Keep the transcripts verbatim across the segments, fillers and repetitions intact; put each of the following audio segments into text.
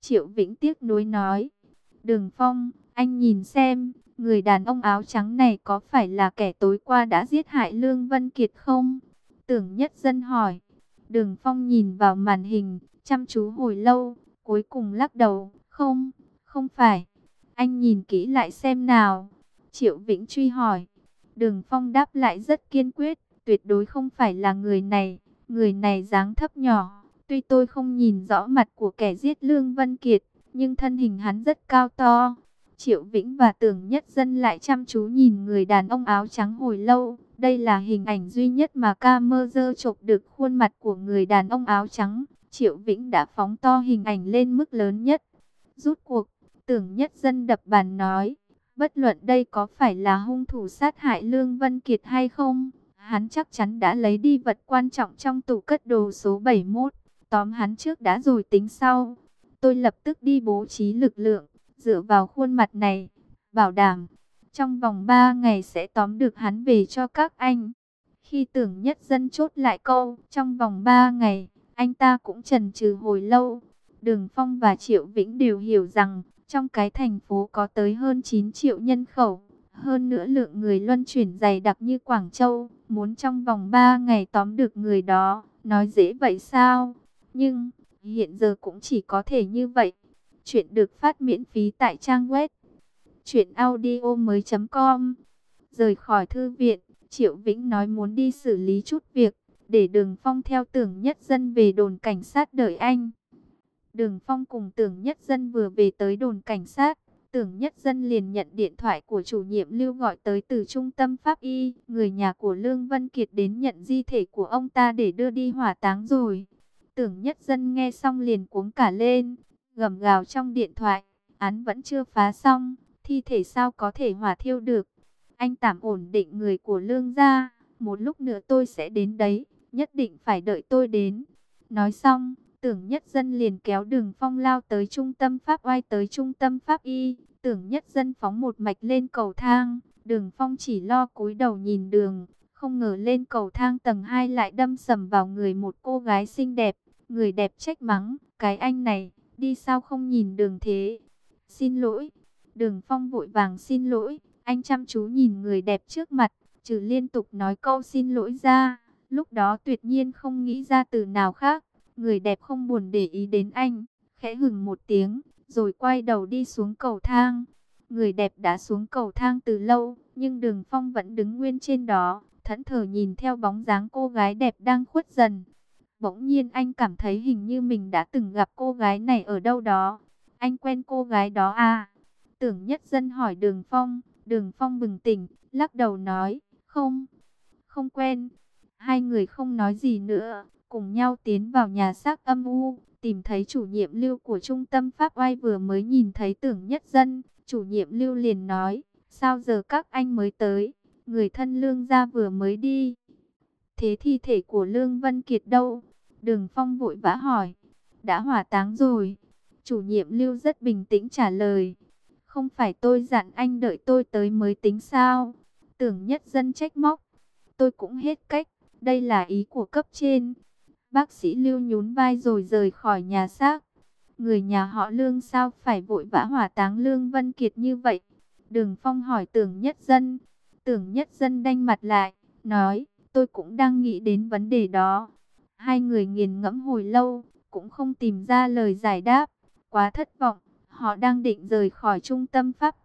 Triệu Vĩnh tiếc nuối nói. Đường Phong, anh nhìn xem, người đàn ông áo trắng này có phải là kẻ tối qua đã giết hại Lương Vân Kiệt không? Tưởng Nhất Dân hỏi. Đường Phong nhìn vào màn hình, chăm chú hồi lâu, cuối cùng lắc đầu. Không, không phải. Anh nhìn kỹ lại xem nào. Triệu Vĩnh truy hỏi. Đường Phong đáp lại rất kiên quyết. Tuyệt đối không phải là người này. Người này dáng thấp nhỏ. Tuy tôi không nhìn rõ mặt của kẻ giết Lương Vân Kiệt, nhưng thân hình hắn rất cao to. Triệu Vĩnh và Tưởng Nhất Dân lại chăm chú nhìn người đàn ông áo trắng hồi lâu. Đây là hình ảnh duy nhất mà camera chụp được khuôn mặt của người đàn ông áo trắng. Triệu Vĩnh đã phóng to hình ảnh lên mức lớn nhất. Rút cuộc, Tưởng Nhất Dân đập bàn nói, bất luận đây có phải là hung thủ sát hại Lương Vân Kiệt hay không, hắn chắc chắn đã lấy đi vật quan trọng trong tủ cất đồ số bảy mươi mốt. Tóm hắn trước đã rồi tính sau. Tôi lập tức đi bố trí lực lượng, dựa vào khuôn mặt này, bảo đảm trong vòng ba ngày sẽ tóm được hắn về cho các anh. Khi Tưởng Nhất Dân chốt lại câu trong vòng ba ngày, anh ta cũng chần chừ hồi lâu. Đường Phong và Triệu Vĩnh đều hiểu rằng trong cái thành phố có tới hơn chín triệu nhân khẩu, hơn nữa lượng người luân chuyển dày đặc như Quảng Châu, muốn trong vòng ba ngày tóm được người đó, nói dễ vậy sao? Nhưng hiện giờ cũng chỉ có thể như vậy. Chuyện được phát miễn phí tại trang web truyện audio mới chấm com. Rời khỏi thư viện, Triệu Vĩnh nói muốn đi xử lý chút việc, để Đường Phong theo Tưởng Nhất Dân về đồn cảnh sát đợi anh. Đường Phong cùng Tưởng Nhất Dân vừa về tới đồn cảnh sát, Tưởng Nhất Dân liền nhận điện thoại của chủ nhiệm Lưu gọi tới từ trung tâm pháp y. Người nhà của Lương Vân Kiệt đến nhận di thể của ông ta để đưa đi hỏa táng rồi. Tưởng Nhất Dân nghe xong liền cuống cả lên, gầm gào trong điện thoại, án vẫn chưa phá xong, thi thể sao có thể hỏa thiêu được. Anh tạm ổn định người của Lương gia, một lúc nữa tôi sẽ đến đấy, nhất định phải đợi tôi đến. Nói xong, Tưởng Nhất Dân liền kéo Đường Phong lao tới trung tâm pháp oai tới trung tâm pháp y. Tưởng Nhất Dân phóng một mạch lên cầu thang, Đường Phong chỉ lo cúi đầu nhìn đường, không ngờ lên cầu thang tầng hai lại đâm sầm vào người một cô gái xinh đẹp. Người đẹp trách mắng, cái anh này, đi sao không nhìn đường thế? Xin lỗi. Đường Phong vội vàng xin lỗi, anh chăm chú nhìn người đẹp trước mặt, trừ liên tục nói câu xin lỗi ra, lúc đó tuyệt nhiên không nghĩ ra từ nào khác. Người đẹp không buồn để ý đến anh, khẽ hửng một tiếng, rồi quay đầu đi xuống cầu thang. Người đẹp đã xuống cầu thang từ lâu, nhưng Đường Phong vẫn đứng nguyên trên đó, thẫn thờ nhìn theo bóng dáng cô gái đẹp đang khuất dần. Bỗng nhiên anh cảm thấy hình như mình đã từng gặp cô gái này ở đâu đó. Anh quen cô gái đó à? Tưởng Nhất Dân hỏi Đường Phong. Đường Phong bừng tỉnh, lắc đầu nói, không, không quen. Hai người không nói gì nữa, cùng nhau tiến vào nhà xác âm u, tìm thấy chủ nhiệm Lưu của trung tâm pháp oai vừa mới nhìn thấy Tưởng Nhất Dân. Chủ nhiệm Lưu liền nói, sao giờ các anh mới tới, người thân Lương gia vừa mới đi. Thế thi thể của Lương Vân Kiệt đâu? Đường Phong vội vã hỏi. Đã hỏa táng rồi. Chủ nhiệm Lưu rất bình tĩnh trả lời. Không phải tôi dặn anh đợi tôi tới mới tính sao? Tưởng Nhất Dân trách móc. Tôi cũng hết cách. Đây là ý của cấp trên. Bác sĩ Lưu nhún vai rồi rời khỏi nhà xác. Người nhà họ Lương sao phải vội vã hỏa táng Lương Vân Kiệt như vậy? Đường Phong hỏi Tưởng Nhất Dân. Tưởng Nhất Dân đanh mặt lại, nói, tôi cũng đang nghĩ đến vấn đề đó. Hai người nghiền ngẫm hồi lâu, cũng không tìm ra lời giải đáp. Quá thất vọng, họ đang định rời khỏi trung tâm pháp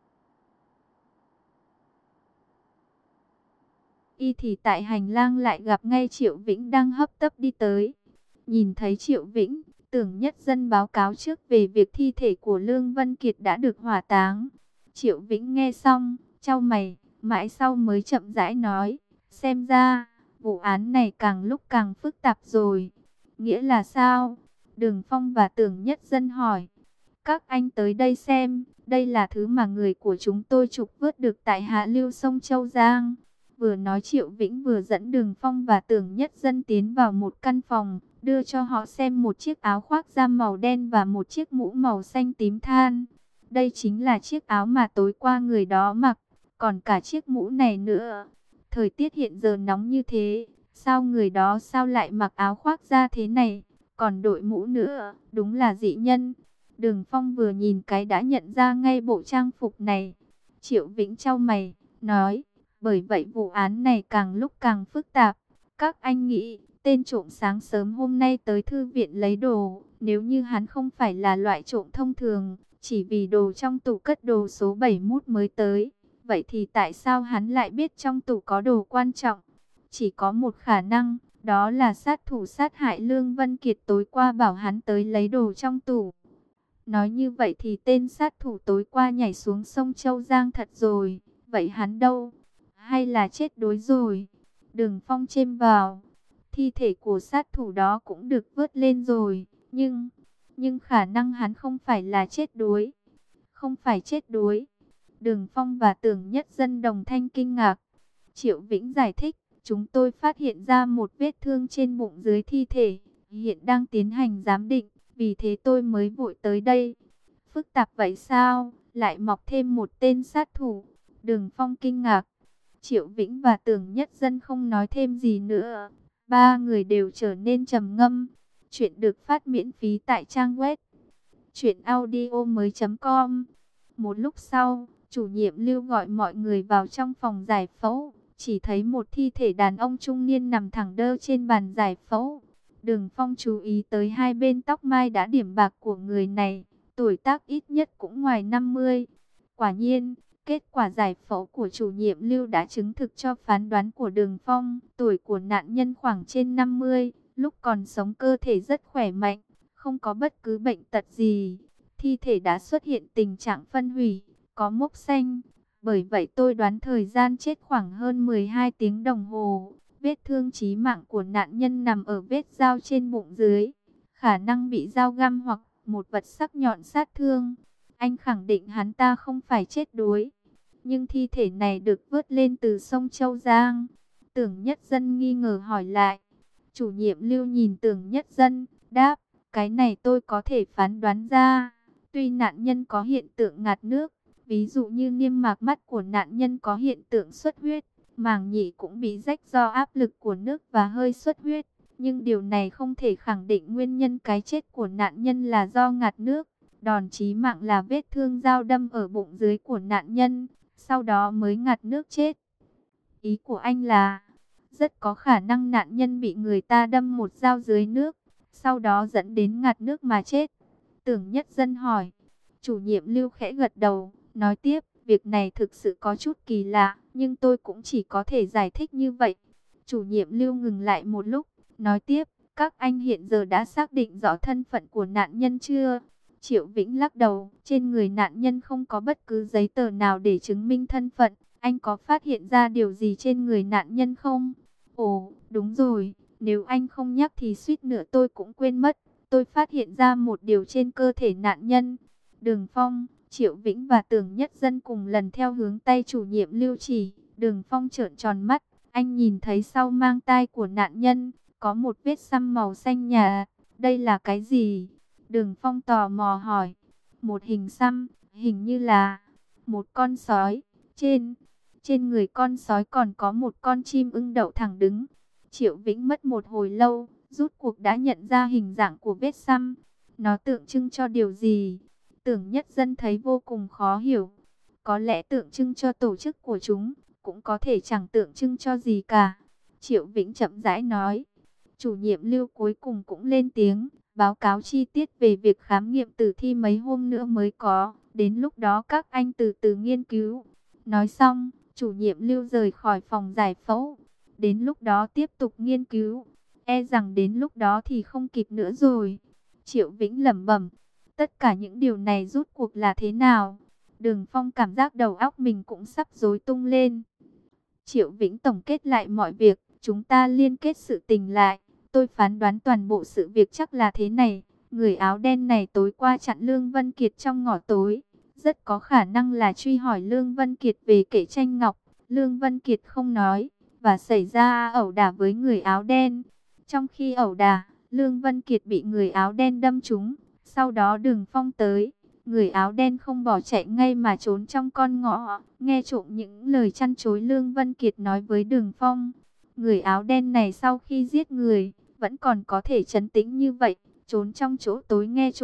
y thì tại hành lang lại gặp ngay Triệu Vĩnh đang hấp tấp đi tới. Nhìn thấy Triệu Vĩnh, Tưởng Nhất Dân báo cáo trước về việc thi thể của Lương Vân Kiệt đã được hỏa táng. Triệu Vĩnh nghe xong, chau mày, mãi sau mới chậm rãi nói, xem ra vụ án này càng lúc càng phức tạp rồi. Nghĩa là sao? Đường Phong và Tưởng Nhất Dân hỏi. Các anh tới đây xem, đây là thứ mà người của chúng tôi trục vớt được tại hạ lưu sông Châu Giang. Vừa nói Triệu Vĩnh vừa dẫn Đường Phong và Tưởng Nhất Dân tiến vào một căn phòng, đưa cho họ xem một chiếc áo khoác da màu đen và một chiếc mũ màu xanh tím than. Đây chính là chiếc áo mà tối qua người đó mặc, còn cả chiếc mũ này nữa. Thời tiết hiện giờ nóng như thế, sao người đó sao lại mặc áo khoác da thế này, còn đội mũ nữa, đúng là dị nhân. Đường Phong vừa nhìn cái đã nhận ra ngay bộ trang phục này. Triệu Vĩnh chau mày, nói, bởi vậy vụ án này càng lúc càng phức tạp. Các anh nghĩ, tên trộm sáng sớm hôm nay tới thư viện lấy đồ, nếu như hắn không phải là loại trộm thông thường, chỉ vì đồ trong tủ cất đồ số bảy mốt mới tới, vậy thì tại sao hắn lại biết trong tủ có đồ quan trọng? Chỉ có một khả năng, đó là sát thủ sát hại Lương Vân Kiệt tối qua bảo hắn tới lấy đồ trong tủ. Nói như vậy thì tên sát thủ tối qua nhảy xuống sông Châu Giang thật rồi, vậy hắn đâu? Hay là chết đuối rồi? Đường Phong chêm vào, thi thể của sát thủ đó cũng được vớt lên rồi, nhưng, nhưng khả năng hắn không phải là chết đuối. Không phải chết đuối. Đường Phong và Tưởng Nhất Dân đồng thanh kinh ngạc. Triệu Vĩnh giải thích, chúng tôi phát hiện ra một vết thương trên bụng dưới thi thể, hiện đang tiến hành giám định, vì thế tôi mới vội tới đây. Phức tạp vậy sao, lại mọc thêm một tên sát thủ? Đường Phong kinh ngạc. Triệu Vĩnh và Tưởng Nhất Dân không nói thêm gì nữa. Ba người đều trở nên trầm ngâm. Chuyện được phát miễn phí tại trang web truyện audio mới chấm com. Một lúc sau, chủ nhiệm Lưu gọi mọi người vào trong phòng giải phẫu. Chỉ thấy một thi thể đàn ông trung niên nằm thẳng đơ trên bàn giải phẫu. Đường Phong chú ý tới hai bên tóc mai đã điểm bạc của người này. Tuổi tác ít nhất cũng ngoài năm mươi. Quả nhiên, kết quả giải phẫu của chủ nhiệm Lưu đã chứng thực cho phán đoán của Đường Phong. Tuổi của nạn nhân khoảng trên năm mươi, lúc còn sống cơ thể rất khỏe mạnh, không có bất cứ bệnh tật gì. Thi thể đã xuất hiện tình trạng phân hủy, có mốc xanh. Bởi vậy tôi đoán thời gian chết khoảng hơn mười hai tiếng đồng hồ. Vết thương chí mạng của nạn nhân nằm ở vết dao trên bụng dưới. Khả năng bị dao găm hoặc một vật sắc nhọn sát thương. Anh khẳng định hắn ta không phải chết đuối. Nhưng thi thể này được vớt lên từ sông Châu Giang. Tưởng Nhất Dân nghi ngờ hỏi lại. Chủ nhiệm Lưu nhìn Tưởng Nhất Dân, đáp, cái này tôi có thể phán đoán ra. Tuy nạn nhân có hiện tượng ngạt nước, ví dụ như niêm mạc mắt của nạn nhân có hiện tượng xuất huyết, màng nhĩ cũng bị rách do áp lực của nước và hơi xuất huyết. Nhưng điều này không thể khẳng định nguyên nhân cái chết của nạn nhân là do ngạt nước. Đòn chí mạng là vết thương dao đâm ở bụng dưới của nạn nhân, sau đó mới ngạt nước chết. Ý của anh là, rất có khả năng nạn nhân bị người ta đâm một dao dưới nước, sau đó dẫn đến ngạt nước mà chết. Tưởng Nhất Dân hỏi. Chủ nhiệm Lưu khẽ gật đầu, nói tiếp, việc này thực sự có chút kỳ lạ, nhưng tôi cũng chỉ có thể giải thích như vậy. Chủ nhiệm Lưu ngừng lại một lúc, nói tiếp, các anh hiện giờ đã xác định rõ thân phận của nạn nhân chưa? Triệu Vĩnh lắc đầu, trên người nạn nhân không có bất cứ giấy tờ nào để chứng minh thân phận. Anh có phát hiện ra điều gì trên người nạn nhân không? Ồ, đúng rồi, nếu anh không nhắc thì suýt nữa tôi cũng quên mất. Tôi phát hiện ra một điều trên cơ thể nạn nhân. Đường Phong, Triệu Vĩnh và Tưởng Nhất Dân cùng lần theo hướng tay chủ nhiệm Lưu chỉ. Đường Phong trợn tròn mắt, anh nhìn thấy sau mang tai của nạn nhân, có một vết xăm màu xanh nhạt. Đây là cái gì? Đường Phong tò mò hỏi. Một hình xăm, hình như là một con sói. Trên, trên người con sói còn có một con chim ưng đậu thẳng đứng. Triệu Vĩnh mất một hồi lâu, rút cuộc đã nhận ra hình dạng của vết xăm. Nó tượng trưng cho điều gì? Tưởng Nhất Dân thấy vô cùng khó hiểu. Có lẽ tượng trưng cho tổ chức của chúng, cũng có thể chẳng tượng trưng cho gì cả. Triệu Vĩnh chậm rãi nói. Chủ nhiệm Lưu cuối cùng cũng lên tiếng, báo cáo chi tiết về việc khám nghiệm tử thi mấy hôm nữa mới có. Đến lúc đó các anh từ từ nghiên cứu. Nói xong, chủ nhiệm Lưu rời khỏi phòng giải phẫu. Đến lúc đó tiếp tục nghiên cứu. E rằng đến lúc đó thì không kịp nữa rồi. Triệu Vĩnh lẩm bẩm. Tất cả những điều này rút cuộc là thế nào? Đường Phong cảm giác đầu óc mình cũng sắp rối tung lên. Triệu Vĩnh tổng kết lại mọi việc. Chúng ta liên kết sự tình lại. Tôi phán đoán toàn bộ sự việc chắc là thế này. Người áo đen này tối qua chặn Lương Vân Kiệt trong ngõ tối. Rất có khả năng là truy hỏi Lương Vân Kiệt về kệ tranh ngọc. Lương Vân Kiệt không nói, và xảy ra ẩu đả với người áo đen. Trong khi ẩu đả, Lương Vân Kiệt bị người áo đen đâm trúng. Sau đó Đường Phong tới, người áo đen không bỏ chạy ngay mà trốn trong con ngõ, nghe trộm những lời chăn chối Lương Vân Kiệt nói với Đường Phong. Người áo đen này sau khi giết người, vẫn còn có thể trấn tĩnh như vậy, trốn trong chỗ tối nghe trộm.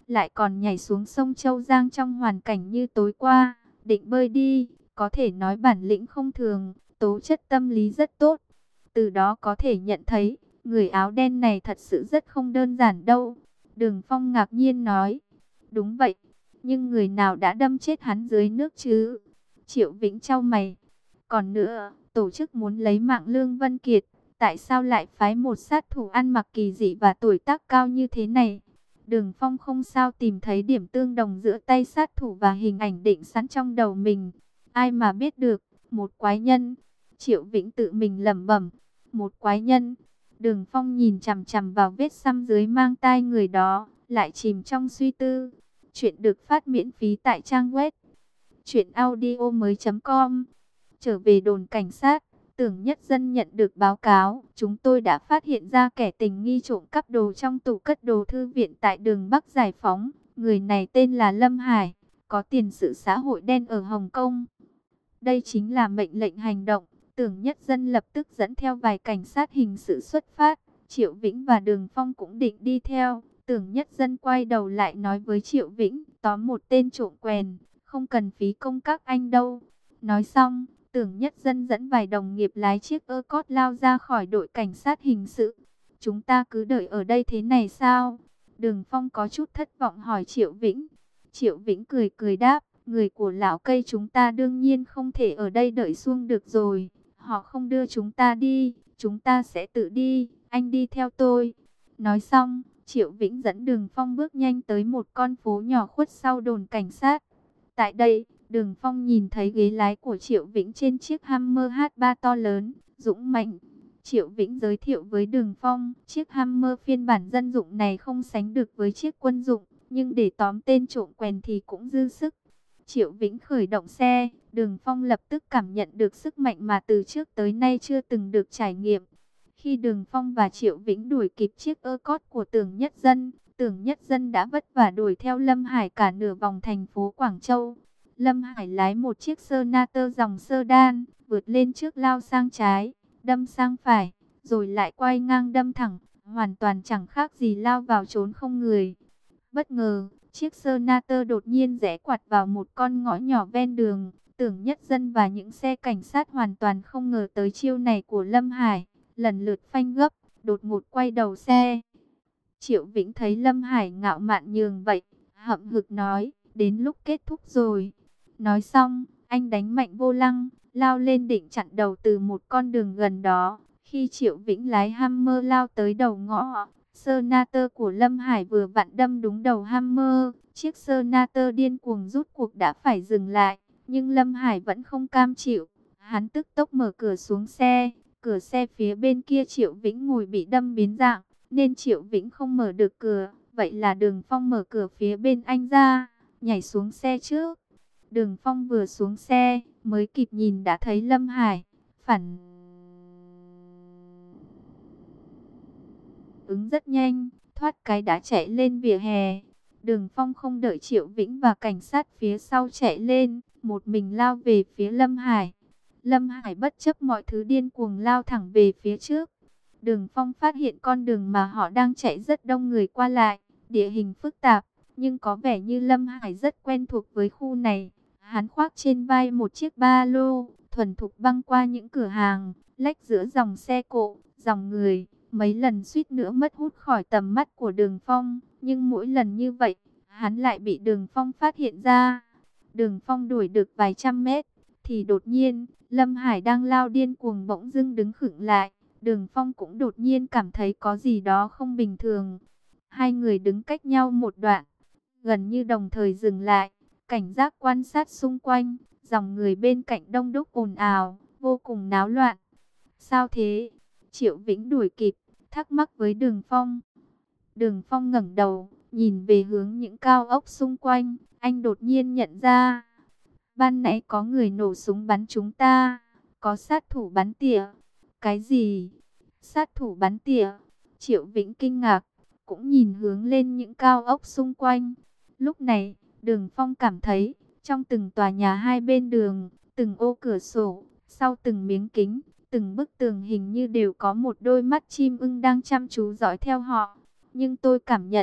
lại còn nhảy xuống sông Châu Giang trong hoàn cảnh như tối qua, định bơi đi, có thể nói bản lĩnh không thường, tố chất tâm lý rất tốt. Từ đó có thể nhận thấy, người áo đen này thật sự rất không đơn giản đâu. Đường Phong ngạc nhiên nói, đúng vậy, nhưng người nào đã đâm chết hắn dưới nước chứ? Triệu Vĩnh chau mày, còn nữa, tổ chức muốn lấy mạng Lương Vân Kiệt, tại sao lại phái một sát thủ ăn mặc kỳ dị và tuổi tác cao như thế này? Đường Phong không sao tìm thấy điểm tương đồng giữa tay sát thủ và hình ảnh định sẵn trong đầu mình. Ai mà biết được, một quái nhân. Triệu Vĩnh tự mình lẩm bẩm, một quái nhân. Đường Phong nhìn chằm chằm vào vết xăm dưới mang tai người đó, lại chìm trong suy tư. Chuyện được phát miễn phí tại trang web truyện audio mới chấm com. Trở về đồn cảnh sát, Tưởng Nhất Dân nhận được báo cáo, chúng tôi đã phát hiện ra kẻ tình nghi trộm cắp đồ trong tủ cất đồ thư viện tại đường Bắc Giải Phóng. Người này tên là Lâm Hải, có tiền sử xã hội đen ở Hồng Kông. Đây chính là mệnh lệnh hành động. Tưởng Nhất Dân lập tức dẫn theo vài cảnh sát hình sự xuất phát. Triệu Vĩnh và Đường Phong cũng định đi theo. Tưởng Nhất Dân quay đầu lại nói với Triệu Vĩnh, tóm một tên trộm quèn, không cần phí công các anh đâu. Nói xong, Tưởng Nhất Dân dẫn vài đồng nghiệp lái chiếc ơ cót lao ra khỏi đội cảnh sát hình sự. Chúng ta cứ đợi ở đây thế này sao? Đường Phong có chút thất vọng hỏi Triệu Vĩnh. Triệu Vĩnh cười cười đáp, người của lão cây chúng ta đương nhiên không thể ở đây đợi suông được rồi. Họ không đưa chúng ta đi, chúng ta sẽ tự đi, anh đi theo tôi. Nói xong, Triệu Vĩnh dẫn Đường Phong bước nhanh tới một con phố nhỏ khuất sau đồn cảnh sát. Tại đây, Đường Phong nhìn thấy ghế lái của Triệu Vĩnh trên chiếc Hummer hát ba to lớn, dũng mạnh. Triệu Vĩnh giới thiệu với Đường Phong, chiếc Hummer phiên bản dân dụng này không sánh được với chiếc quân dụng, nhưng để tóm tên trộm quèn thì cũng dư sức. Triệu Vĩnh khởi động xe, Đường Phong lập tức cảm nhận được sức mạnh mà từ trước tới nay chưa từng được trải nghiệm. Khi Đường Phong và Triệu Vĩnh đuổi kịp chiếc ơ cót của Tưởng Nhất Dân, Tưởng Nhất Dân đã vất vả đuổi theo Lâm Hải cả nửa vòng thành phố Quảng Châu. Lâm Hải lái một chiếc Senator dòng sedan, vượt lên trước lao sang trái, đâm sang phải, rồi lại quay ngang đâm thẳng, hoàn toàn chẳng khác gì lao vào trốn không người. Bất ngờ, chiếc Senator đột nhiên rẽ quặt vào một con ngõ nhỏ ven đường. Tưởng Nhất Dân và những xe cảnh sát hoàn toàn không ngờ tới chiêu này của Lâm Hải, lần lượt phanh gấp, đột ngột quay đầu xe. Triệu Vĩnh thấy Lâm Hải ngạo mạn nhường vậy, hậm hực nói, đến lúc kết thúc rồi. Nói xong, anh đánh mạnh vô lăng, lao lên định chặn đầu từ một con đường gần đó. Khi Triệu Vĩnh lái Hummer lao tới đầu ngõ, Senator của Lâm Hải vừa vặn đâm đúng đầu Hummer. Chiếc Senator điên cuồng rút cuộc đã phải dừng lại, nhưng Lâm Hải vẫn không cam chịu. Hắn tức tốc mở cửa xuống xe, cửa xe phía bên kia Triệu Vĩnh ngồi bị đâm biến dạng, nên Triệu Vĩnh không mở được cửa. Vậy là Đường Phong mở cửa phía bên anh ra, nhảy xuống xe trước. Đường Phong vừa xuống xe, mới kịp nhìn đã thấy Lâm Hải phản ứng rất nhanh, thoát cái đã chạy lên vỉa hè. Đường Phong không đợi Triệu Vĩnh và cảnh sát phía sau chạy lên, một mình lao về phía Lâm Hải. Lâm Hải bất chấp mọi thứ điên cuồng lao thẳng về phía trước. Đường Phong phát hiện con đường mà họ đang chạy rất đông người qua lại, địa hình phức tạp, nhưng có vẻ như Lâm Hải rất quen thuộc với khu này. Hắn khoác trên vai một chiếc ba lô, thuần thục băng qua những cửa hàng, lách giữa dòng xe cộ, dòng người. Mấy lần suýt nữa mất hút khỏi tầm mắt của Đường Phong, nhưng mỗi lần như vậy, hắn lại bị Đường Phong phát hiện ra. Đường Phong đuổi được vài trăm mét, thì đột nhiên, Lâm Hải đang lao điên cuồng bỗng dưng đứng khựng lại. Đường Phong cũng đột nhiên cảm thấy có gì đó không bình thường. Hai người đứng cách nhau một đoạn, gần như đồng thời dừng lại, cảnh giác quan sát xung quanh. Dòng người bên cạnh đông đúc ồn ào, vô cùng náo loạn. Sao thế? Triệu Vĩnh đuổi kịp, thắc mắc với Đường Phong. Đường Phong ngẩng đầu, nhìn về hướng những cao ốc xung quanh. Anh đột nhiên nhận ra, ban nãy có người nổ súng bắn chúng ta, có sát thủ bắn tỉa. Cái gì? Sát thủ bắn tỉa? Triệu Vĩnh kinh ngạc, cũng nhìn hướng lên những cao ốc xung quanh. Lúc này, Đường Phong cảm thấy, trong từng tòa nhà hai bên đường, từng ô cửa sổ, sau từng miếng kính, từng bức tường hình như đều có một đôi mắt chim ưng đang chăm chú dõi theo họ. Nhưng tôi cảm nhận,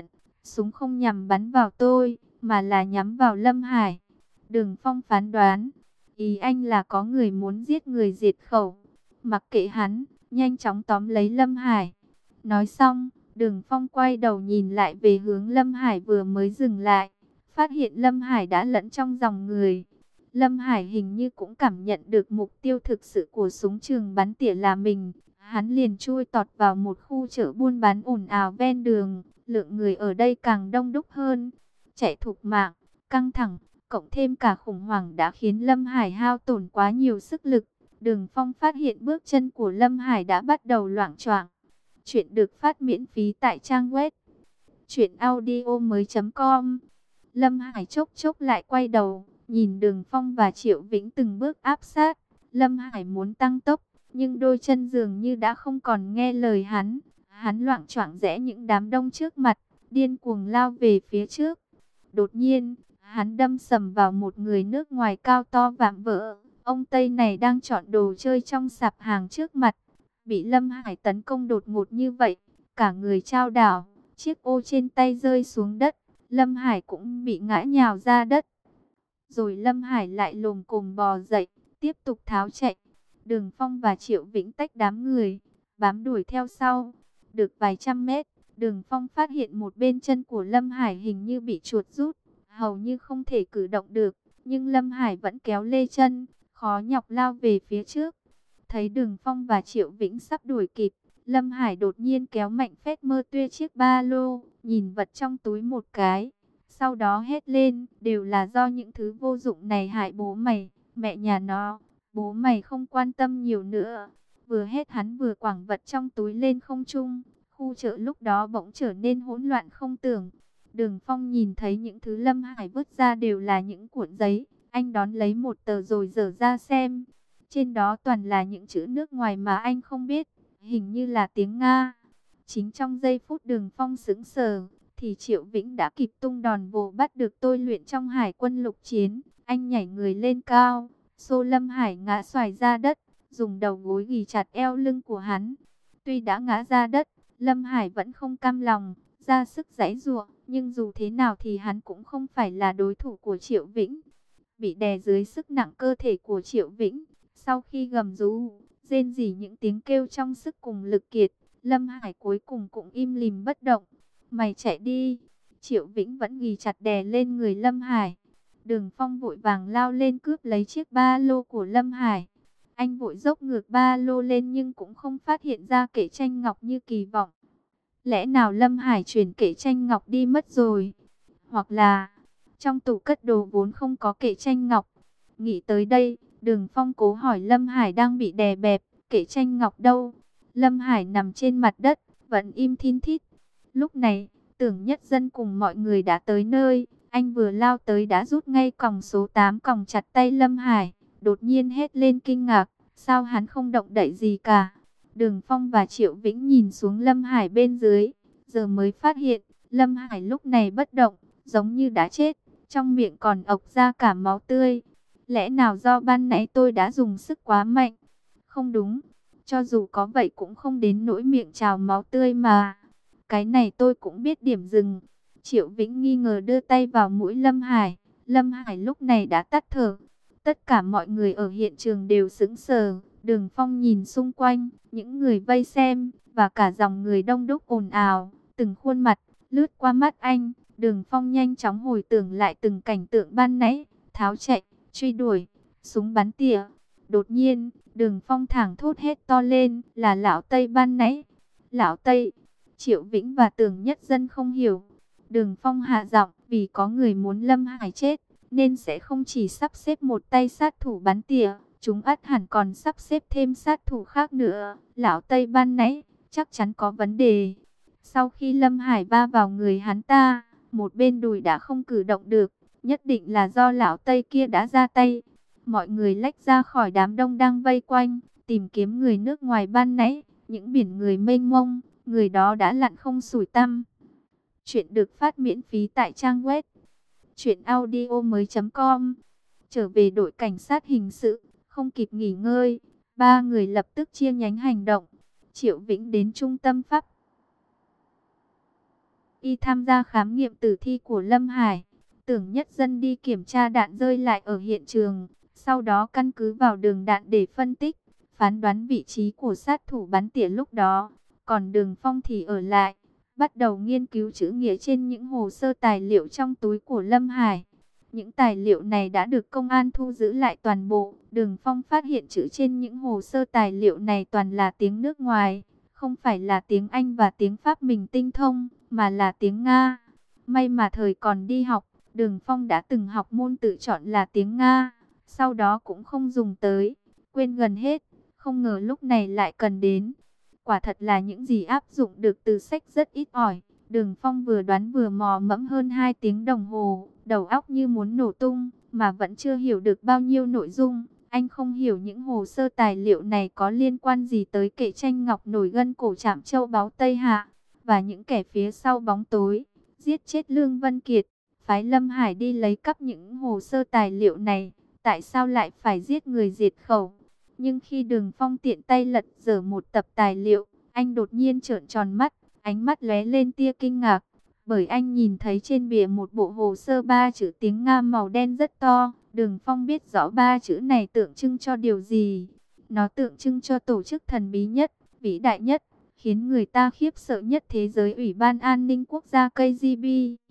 Súng không nhằm bắn vào tôi, mà là nhắm vào Lâm Hải. Đường Phong phán đoán, ý anh là có người muốn giết người diệt khẩu. Mặc kệ hắn, nhanh chóng tóm lấy Lâm Hải. Nói xong, Đường Phong quay đầu nhìn lại về hướng Lâm Hải vừa mới dừng lại. Phát hiện Lâm Hải đã lẫn trong dòng người. Lâm Hải hình như cũng cảm nhận được mục tiêu thực sự của súng trường bắn tỉa là mình. Hắn liền chui tọt vào một khu chợ buôn bán ồn ào ven đường. Lượng người ở đây càng đông đúc hơn. Chạy thục mạng, căng thẳng, cộng thêm cả khủng hoảng đã khiến Lâm Hải hao tổn quá nhiều sức lực. Đường Phong phát hiện bước chân của Lâm Hải đã bắt đầu loạng choạng. Chuyện được phát miễn phí tại trang web truyện audio mới chấm com. Lâm Hải chốc chốc lại quay đầu, nhìn Đường Phong và Triệu Vĩnh từng bước áp sát. Lâm Hải muốn tăng tốc, nhưng đôi chân dường như đã không còn nghe lời hắn. Hắn loạng choạng rẽ những đám đông trước mặt, điên cuồng lao về phía trước. Đột nhiên, hắn đâm sầm vào một người nước ngoài cao to vạm vỡ. Ông Tây này đang chọn đồ chơi trong sạp hàng trước mặt. Bị Lâm Hải tấn công đột ngột như vậy, cả người chao đảo, chiếc ô trên tay rơi xuống đất. Lâm Hải cũng bị ngã nhào ra đất. Rồi Lâm Hải lại lồm cồm bò dậy, tiếp tục tháo chạy. Đường Phong và Triệu Vĩnh tách đám người, bám đuổi theo sau. Được vài trăm mét, Đường Phong phát hiện một bên chân của Lâm Hải hình như bị chuột rút, hầu như không thể cử động được. Nhưng Lâm Hải vẫn kéo lê chân, khó nhọc lao về phía trước. Thấy Đường Phong và Triệu Vĩnh sắp đuổi kịp, Lâm Hải đột nhiên kéo mạnh phét mơ tuê chiếc ba lô, nhìn vật trong túi một cái. Sau đó hét lên, đều là do những thứ vô dụng này hại bố mày, mẹ nhà nó, bố mày không quan tâm nhiều nữa. Vừa hét hắn vừa quẳng vật trong túi lên không trung, khu chợ lúc đó bỗng trở nên hỗn loạn không tưởng. Đường Phong nhìn thấy những thứ Lâm Hải vứt ra đều là những cuộn giấy, anh đón lấy một tờ rồi dở ra xem. Trên đó toàn là những chữ nước ngoài mà anh không biết, hình như là tiếng Nga. Chính trong giây phút Đường Phong sững sờ, thì Triệu Vĩnh đã kịp tung đòn vồ bắt được tôi luyện trong hải quân lục chiến. Anh nhảy người lên cao, xô Lâm Hải ngã xoài ra đất, dùng đầu gối ghì chặt eo lưng của hắn. Tuy đã ngã ra đất, Lâm Hải vẫn không cam lòng, ra sức giãy giụa, nhưng dù thế nào thì hắn cũng không phải là đối thủ của Triệu Vĩnh. Bị đè dưới sức nặng cơ thể của Triệu Vĩnh, sau khi gầm rú, rên rỉ những tiếng kêu trong sức cùng lực kiệt, Lâm Hải cuối cùng cũng im lìm bất động. Mày chạy đi. Triệu Vĩnh vẫn ghì chặt đè lên người Lâm Hải. Đường Phong vội vàng lao lên cướp lấy chiếc ba lô của Lâm Hải. Anh vội dốc ngược ba lô lên nhưng cũng không phát hiện ra kệ tranh ngọc như kỳ vọng. Lẽ nào Lâm Hải chuyển kệ tranh ngọc đi mất rồi? Hoặc là trong tủ cất đồ vốn không có kệ tranh ngọc? Nghĩ tới đây, Đường Phong cố hỏi Lâm Hải đang bị đè bẹp, kệ tranh ngọc đâu? Lâm Hải nằm trên mặt đất, vẫn im thin thít. Lúc này, Tưởng Nhất Dân cùng mọi người đã tới nơi. Anh vừa lao tới đã rút ngay còng số tám còng chặt tay Lâm Hải. Đột nhiên hét lên kinh ngạc, sao hắn không động đậy gì cả? Đường Phong và Triệu Vĩnh nhìn xuống Lâm Hải bên dưới, giờ mới phát hiện Lâm Hải lúc này bất động, giống như đã chết, trong miệng còn ộc ra cả máu tươi. Lẽ nào do ban nãy tôi đã dùng sức quá mạnh? Không đúng, cho dù có vậy cũng không đến nỗi miệng trào máu tươi mà. Cái này tôi cũng biết điểm dừng. Triệu Vĩnh nghi ngờ đưa tay vào mũi Lâm Hải. Lâm Hải lúc này đã tắt thở. Tất cả mọi người ở hiện trường đều sững sờ. Đường Phong nhìn xung quanh, những người vây xem, và cả dòng người đông đúc ồn ào. Từng khuôn mặt, lướt qua mắt anh. Đường Phong nhanh chóng hồi tưởng lại từng cảnh tượng ban nãy. Tháo chạy, truy đuổi, súng bắn tỉa. Đột nhiên, Đường Phong thẳng thốt hét to lên, là lão Tây ban nãy. Lão Tây. Triệu Vĩnh và Tưởng Nhất Dân không hiểu. Đường Phong hạ giọng, vì có người muốn Lâm Hải chết, nên sẽ không chỉ sắp xếp một tay sát thủ bắn tỉa, chúng ắt hẳn còn sắp xếp thêm sát thủ khác nữa. Lão Tây ban nãy, chắc chắn có vấn đề. Sau khi Lâm Hải va vào người hắn ta, một bên đùi đã không cử động được, nhất định là do lão Tây kia đã ra tay. Mọi người lách ra khỏi đám đông đang vây quanh, tìm kiếm người nước ngoài ban nãy, những biển người mênh mông. Người đó đã lặn không sủi tăm. Chuyện được phát miễn phí tại trang web truyện audio mới chấm com. Trở về đội cảnh sát hình sự, không kịp nghỉ ngơi, ba người lập tức chia nhánh hành động. Triệu Vĩnh đến trung tâm pháp y tham gia khám nghiệm tử thi của Lâm Hải. Tưởng Nhất Dân đi kiểm tra đạn rơi lại ở hiện trường, sau đó căn cứ vào đường đạn để phân tích, phán đoán vị trí của sát thủ bắn tỉa lúc đó. Còn Đường Phong thì ở lại, bắt đầu nghiên cứu chữ nghĩa trên những hồ sơ tài liệu trong túi của Lâm Hải. Những tài liệu này đã được công an thu giữ lại toàn bộ. Đường Phong phát hiện chữ trên những hồ sơ tài liệu này toàn là tiếng nước ngoài, không phải là tiếng Anh và tiếng Pháp mình tinh thông, mà là tiếng Nga. May mà thời còn đi học, Đường Phong đã từng học môn tự chọn là tiếng Nga, sau đó cũng không dùng tới, quên gần hết, không ngờ lúc này lại cần đến. Quả thật là những gì áp dụng được từ sách rất ít ỏi. Đường Phong vừa đoán vừa mò mẫm hơn hai tiếng đồng hồ, đầu óc như muốn nổ tung, mà vẫn chưa hiểu được bao nhiêu nội dung. Anh không hiểu những hồ sơ tài liệu này có liên quan gì tới kệ tranh ngọc nổi gân cổ Trạm Châu báu Tây Hạ, và những kẻ phía sau bóng tối, giết chết Lương Vân Kiệt, phái Lâm Hải đi lấy cắp những hồ sơ tài liệu này, tại sao lại phải giết người diệt khẩu. Nhưng khi Đường Phong tiện tay lật dở một tập tài liệu, anh đột nhiên trợn tròn mắt, ánh mắt lóe lên tia kinh ngạc, bởi anh nhìn thấy trên bìa một bộ hồ sơ ba chữ tiếng Nga màu đen rất to. Đường Phong biết rõ ba chữ này tượng trưng cho điều gì. Nó tượng trưng cho tổ chức thần bí nhất, vĩ đại nhất, khiến người ta khiếp sợ nhất thế giới, Ủy ban An ninh Quốc gia K G B.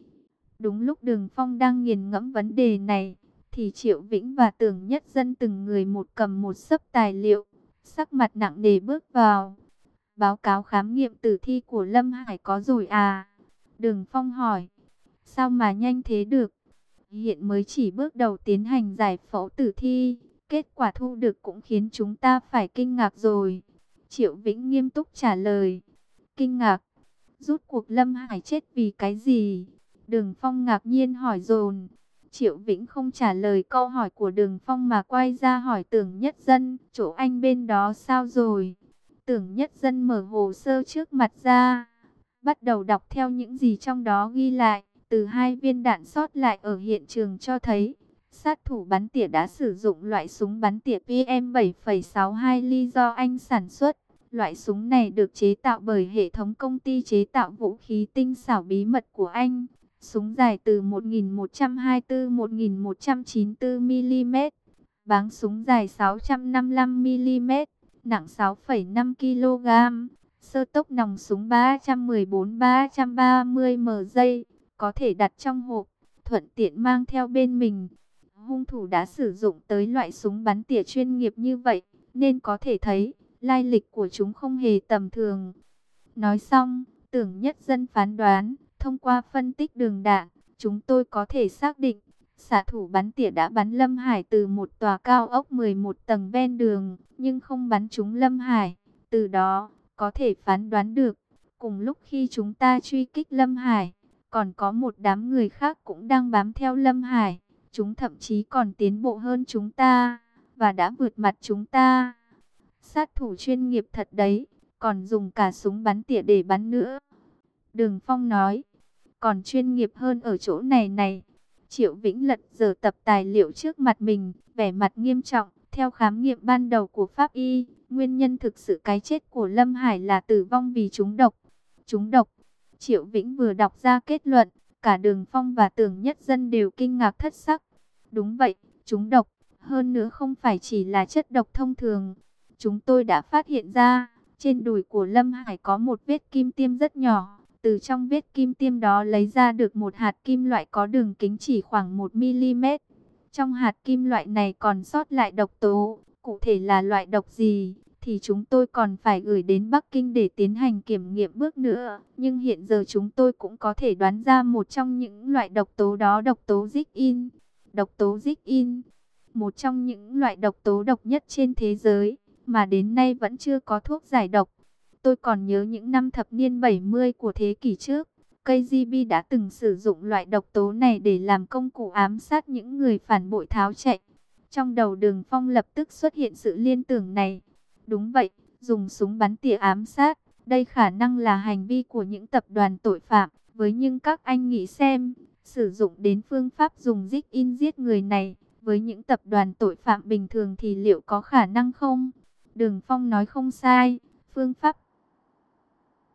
Đúng lúc Đường Phong đang nghiền ngẫm vấn đề này, thì Triệu Vĩnh và Tưởng Nhất Dân từng người một cầm một xấp tài liệu, sắc mặt nặng nề bước vào. Báo cáo khám nghiệm tử thi của Lâm Hải có rồi à? Đường Phong hỏi. Sao mà nhanh thế được? Hiện mới chỉ bước đầu tiến hành giải phẫu tử thi, kết quả thu được cũng khiến chúng ta phải kinh ngạc rồi. Triệu Vĩnh nghiêm túc trả lời. Kinh ngạc? Rút cuộc Lâm Hải chết vì cái gì? Đường Phong ngạc nhiên hỏi dồn. Triệu Vĩnh không trả lời câu hỏi của Đường Phong mà quay ra hỏi Tưởng Nhất Dân, chỗ anh bên đó sao rồi? Tưởng Nhất Dân mở hồ sơ trước mặt ra, bắt đầu đọc theo những gì trong đó ghi lại. Từ hai viên đạn sót lại ở hiện trường cho thấy, sát thủ bắn tỉa đã sử dụng loại súng bắn tỉa P M bảy phẩy sáu hai ly do Anh sản xuất. Loại súng này được chế tạo bởi hệ thống công ty chế tạo vũ khí tinh xảo bí mật của Anh. Súng dài từ một nghìn một trăm hai mươi tư đến một nghìn một trăm chín mươi tư mi-li-mét, báng súng dài sáu trăm năm mươi lăm mi-li-mét, nặng sáu phẩy năm ki lô gam, sơ tốc nòng súng ba trăm mười bốn đến ba trăm ba mươi mét giây, có thể đặt trong hộp, thuận tiện mang theo bên mình. Hung thủ đã sử dụng tới loại súng bắn tỉa chuyên nghiệp như vậy, nên có thể thấy lai lịch của chúng không hề tầm thường. Nói xong, Tưởng Nhất Dân phán đoán, thông qua phân tích đường đạn, chúng tôi có thể xác định xạ thủ bắn tỉa đã bắn Lâm Hải từ một tòa cao ốc mười một tầng ven đường, nhưng không bắn trúng Lâm Hải. Từ đó, có thể phán đoán được, cùng lúc khi chúng ta truy kích Lâm Hải, còn có một đám người khác cũng đang bám theo Lâm Hải. Chúng thậm chí còn tiến bộ hơn chúng ta, và đã vượt mặt chúng ta. Sát thủ chuyên nghiệp thật đấy, còn dùng cả súng bắn tỉa để bắn nữa. Đường Phong nói, còn chuyên nghiệp hơn ở chỗ này này. Triệu Vĩnh lật dở tập tài liệu trước mặt mình, vẻ mặt nghiêm trọng. Theo khám nghiệm ban đầu của pháp y, nguyên nhân thực sự cái chết của Lâm Hải là tử vong vì trúng độc. Trúng độc. Triệu Vĩnh vừa đọc ra kết luận, cả Đường Phong và Tưởng Nhất Dân đều kinh ngạc thất sắc. Đúng vậy, trúng độc, hơn nữa không phải chỉ là chất độc thông thường. Chúng tôi đã phát hiện ra, trên đùi của Lâm Hải có một vết kim tiêm rất nhỏ. Từ trong vết kim tiêm đó lấy ra được một hạt kim loại có đường kính chỉ khoảng một mi-li-mét. Trong hạt kim loại này còn sót lại độc tố, cụ thể là loại độc gì thì chúng tôi còn phải gửi đến Bắc Kinh để tiến hành kiểm nghiệm bước nữa. Nhưng hiện giờ chúng tôi cũng có thể đoán ra một trong những loại độc tố đó, độc tố Zika. Độc tố Zika, một trong những loại độc tố độc nhất trên thế giới, mà đến nay vẫn chưa có thuốc giải độc. Tôi còn nhớ những năm thập niên bảy mươi của thế kỷ trước, K G B đã từng sử dụng loại độc tố này để làm công cụ ám sát những người phản bội tháo chạy. Trong đầu Đường Phong lập tức xuất hiện sự liên tưởng này. Đúng vậy, dùng súng bắn tỉa ám sát, đây khả năng là hành vi của những tập đoàn tội phạm. Với nhưng các anh nghĩ xem, sử dụng đến phương pháp dùng Zika giết người này, với những tập đoàn tội phạm bình thường thì liệu có khả năng không? Đường Phong nói không sai, phương pháp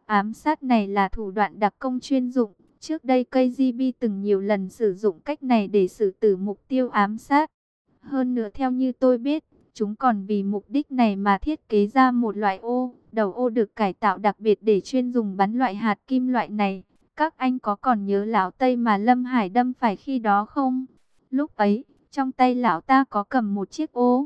Ám sát này là thủ đoạn đặc công chuyên dụng. Trước đây ca giê bê từng nhiều lần sử dụng cách này để xử tử mục tiêu ám sát. Hơn nữa theo như tôi biết, chúng còn vì mục đích này mà thiết kế ra một loại ô, đầu ô được cải tạo đặc biệt để chuyên dùng bắn loại hạt kim loại này. Các anh có còn nhớ lão Tây mà Lâm Hải đâm phải khi đó không? Lúc ấy, trong tay lão ta có cầm một chiếc ô.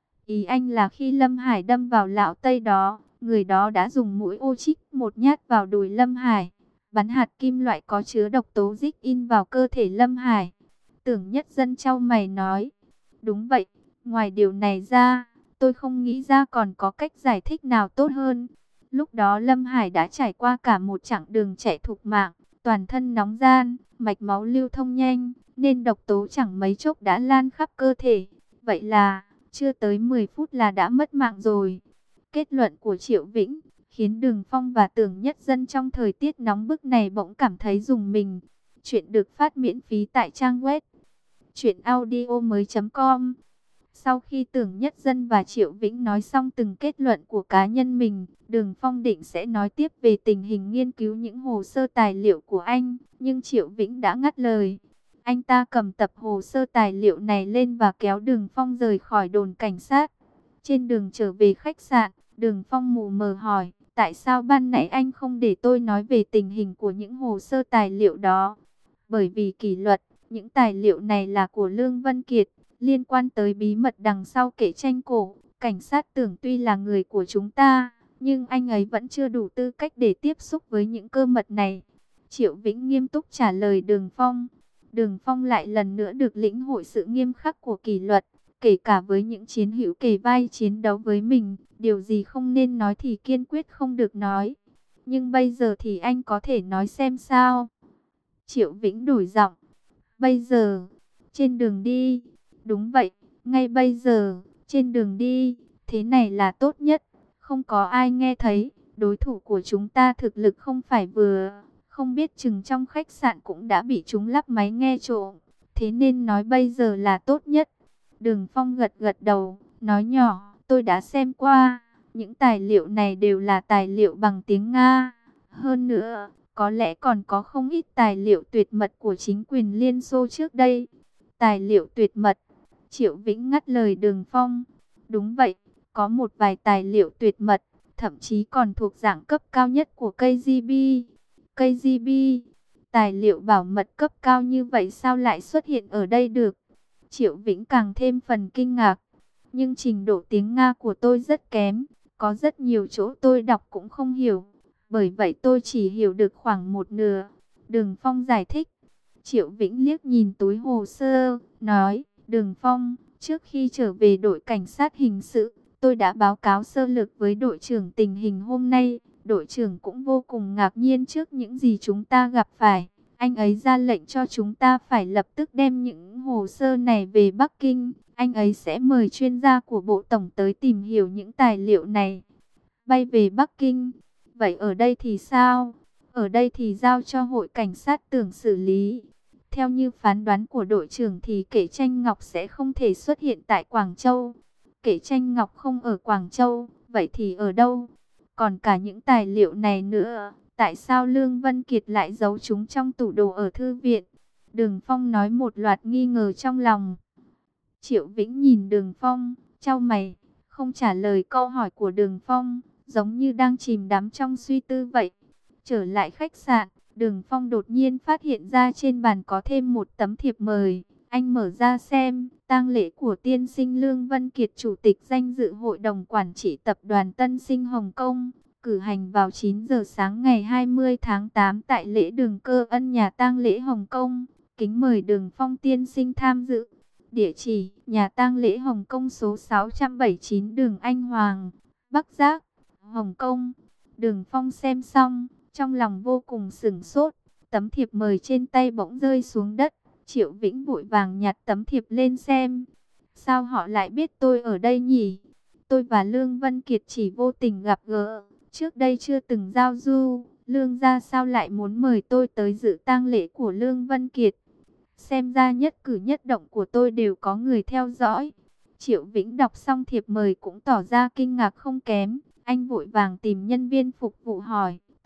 Ý anh là khi Lâm Hải đâm vào lão Tây đó, người đó đã dùng mũi ô chích một nhát vào đùi Lâm Hải, bắn hạt kim loại có chứa độc tố dích in vào cơ thể Lâm Hải. Tưởng Nhất Dân chau mày nói, đúng vậy, ngoài điều này ra, tôi không nghĩ ra còn có cách giải thích nào tốt hơn. Lúc đó Lâm Hải đã trải qua cả một chặng đường chạy thục mạng, toàn thân nóng ran, mạch máu lưu thông nhanh, nên độc tố chẳng mấy chốc đã lan khắp cơ thể. Vậy là, chưa tới mười phút là đã mất mạng rồi. Kết luận của Triệu Vĩnh khiến Đường Phong và Tưởng Nhất Dân trong thời tiết nóng bức này bỗng cảm thấy rùng mình. Chuyện được phát miễn phí tại trang web truyện audio mới chấm com. Sau khi Tưởng Nhất Dân và Triệu Vĩnh nói xong từng kết luận của cá nhân mình, Đường Phong định sẽ nói tiếp về tình hình nghiên cứu những hồ sơ tài liệu của anh, nhưng Triệu Vĩnh đã ngắt lời. Anh ta cầm tập hồ sơ tài liệu này lên và kéo Đường Phong rời khỏi đồn cảnh sát. Trên đường trở về khách sạn, Đường Phong mù mờ hỏi, tại sao ban nãy anh không để tôi nói về tình hình của những hồ sơ tài liệu đó? Bởi vì kỷ luật, những tài liệu này là của Lương Vân Kiệt, liên quan tới bí mật đằng sau kệ tranh cổ. Cảnh sát Tưởng tuy là người của chúng ta, nhưng anh ấy vẫn chưa đủ tư cách để tiếp xúc với những cơ mật này. Triệu Vĩnh nghiêm túc trả lời Đường Phong. Đường Phong lại lần nữa được lĩnh hội sự nghiêm khắc của kỷ luật, kể cả với những chiến hữu kề vai chiến đấu với mình, điều gì không nên nói thì kiên quyết không được nói. Nhưng bây giờ thì anh có thể nói xem sao? Triệu Vĩnh đổi giọng. Bây giờ, trên đường đi. Đúng vậy, ngay bây giờ, trên đường đi, thế này là tốt nhất. Không có ai nghe thấy, đối thủ của chúng ta thực lực không phải vừa, không biết chừng trong khách sạn cũng đã bị chúng lắp máy nghe trộm. Thế nên nói bây giờ là tốt nhất. Đường Phong gật gật đầu, nói nhỏ, tôi đã xem qua, những tài liệu này đều là tài liệu bằng tiếng Nga. Hơn nữa, có lẽ còn có không ít tài liệu tuyệt mật của chính quyền Liên Xô trước đây. Tài liệu tuyệt mật? Triệu Vĩnh ngắt lời Đường Phong. Đúng vậy, có một vài tài liệu tuyệt mật, thậm chí còn thuộc dạng cấp cao nhất của ca giê bê. ca giê bê, tài liệu bảo mật cấp cao như vậy sao lại xuất hiện ở đây được? Triệu Vĩnh càng thêm phần kinh ngạc. Nhưng trình độ tiếng Nga của tôi rất kém, có rất nhiều chỗ tôi đọc cũng không hiểu. Bởi vậy tôi chỉ hiểu được khoảng một nửa. Đường Phong giải thích. Triệu Vĩnh liếc nhìn túi hồ sơ, nói, Đường Phong, trước khi trở về đội cảnh sát hình sự, tôi đã báo cáo sơ lược với đội trưởng tình hình hôm nay. Đội trưởng cũng vô cùng ngạc nhiên trước những gì chúng ta gặp phải. Anh ấy ra lệnh cho chúng ta phải lập tức đem những hồ sơ này về Bắc Kinh. Anh ấy sẽ mời chuyên gia của Bộ Tổng tới tìm hiểu những tài liệu này. Bay về Bắc Kinh. Vậy ở đây thì sao? Ở đây thì giao cho hội cảnh sát Tưởng xử lý. Theo như phán đoán của đội trưởng thì Kể Tranh Ngọc sẽ không thể xuất hiện tại Quảng Châu. Kể Tranh Ngọc không ở Quảng Châu, vậy thì ở đâu? Còn cả những tài liệu này nữa, tại sao Lương Vân Kiệt lại giấu chúng trong tủ đồ ở thư viện? Đường Phong nói một loạt nghi ngờ trong lòng. Triệu Vĩnh nhìn Đường Phong, chau mày, không trả lời câu hỏi của Đường Phong, giống như đang chìm đắm trong suy tư vậy. Trở lại khách sạn, Đường Phong đột nhiên phát hiện ra trên bàn có thêm một tấm thiệp mời. Anh mở ra xem, tang lễ của tiên sinh Lương Vân Kiệt, chủ tịch danh dự hội đồng quản trị tập đoàn Tân Sinh Hồng Kông, cử hành vào chín giờ sáng ngày hai mươi tháng tám tại lễ Đường Cơ Ân, nhà tang lễ Hồng Kông. Kính mời Đường Phong tiên sinh tham dự. Địa chỉ: nhà tang lễ Hồng Kông, số sáu trăm bảy mươi chín đường Anh Hoàng, Bắc Giác, Hồng Kông. Đường Phong xem xong, trong lòng vô cùng sửng sốt. Tấm thiệp mời trên tay bỗng rơi xuống đất. Triệu Vĩnh vội vàng nhặt tấm thiệp lên xem. Sao họ lại biết tôi ở đây nhỉ? Tôi và Lương Vân Kiệt chỉ vô tình gặp gỡ, trước đây chưa từng giao du. Lương gia sao lại muốn mời tôi tới dự tang lễ của Lương Vân Kiệt? Xem ra nhất cử nhất động của tôi đều có người theo dõi. Triệu Vĩnh đọc xong thiệp mời cũng tỏ ra kinh ngạc không kém. Anh vội vàng tìm nhân viên phục vụ hỏi,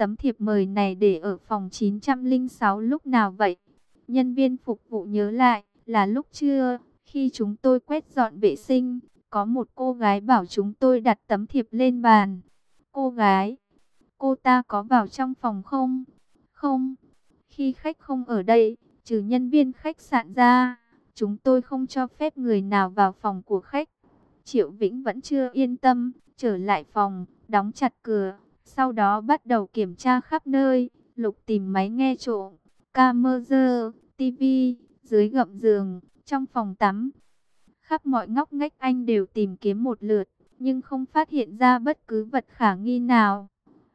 tấm thiệp mời này để ở phòng chín trăm lẻ sáu lúc nào vậy? Nhân viên phục vụ nhớ lại, là lúc trưa, khi chúng tôi quét dọn vệ sinh, có một cô gái bảo chúng tôi đặt tấm thiệp lên bàn. Cô gái, cô ta có vào trong phòng không? Không, khi khách không ở đây, trừ nhân viên khách sạn ra, chúng tôi không cho phép người nào vào phòng của khách. Triệu Vĩnh vẫn chưa yên tâm, trở lại phòng, đóng chặt cửa, sau đó bắt đầu kiểm tra khắp nơi, lục tìm máy nghe trộm, camera, tivi, dưới gầm giường, trong phòng tắm. Khắp mọi ngóc ngách anh đều tìm kiếm một lượt, nhưng không phát hiện ra bất cứ vật khả nghi nào.